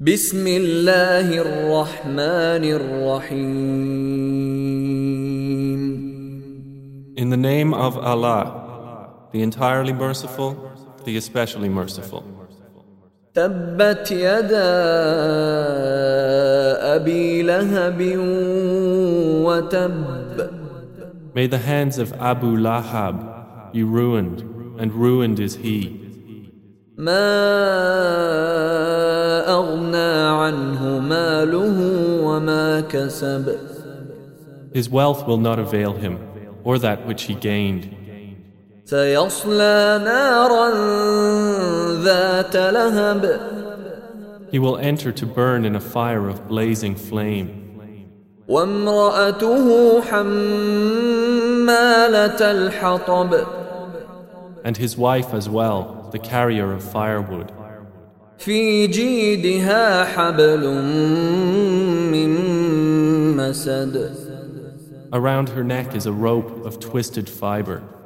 بسم الله الرحمن الرحيم. In the name of Allah, the entirely merciful, the especially merciful. تبت يدا أبي لهب وتب. May the hands of Abu Lahab be ruined, and ruined is he. ما أغنى عنه ماله وما كسب. His wealth will not avail him, or that which he gained. سيصلى نارا ذات لهب. He will enter to burn in a fire of blazing flame. وامرأته حمالة الحطب. And his wife as well, the carrier of firewood. في جيدها حبل من مسد. Around her neck is a rope of twisted fiber.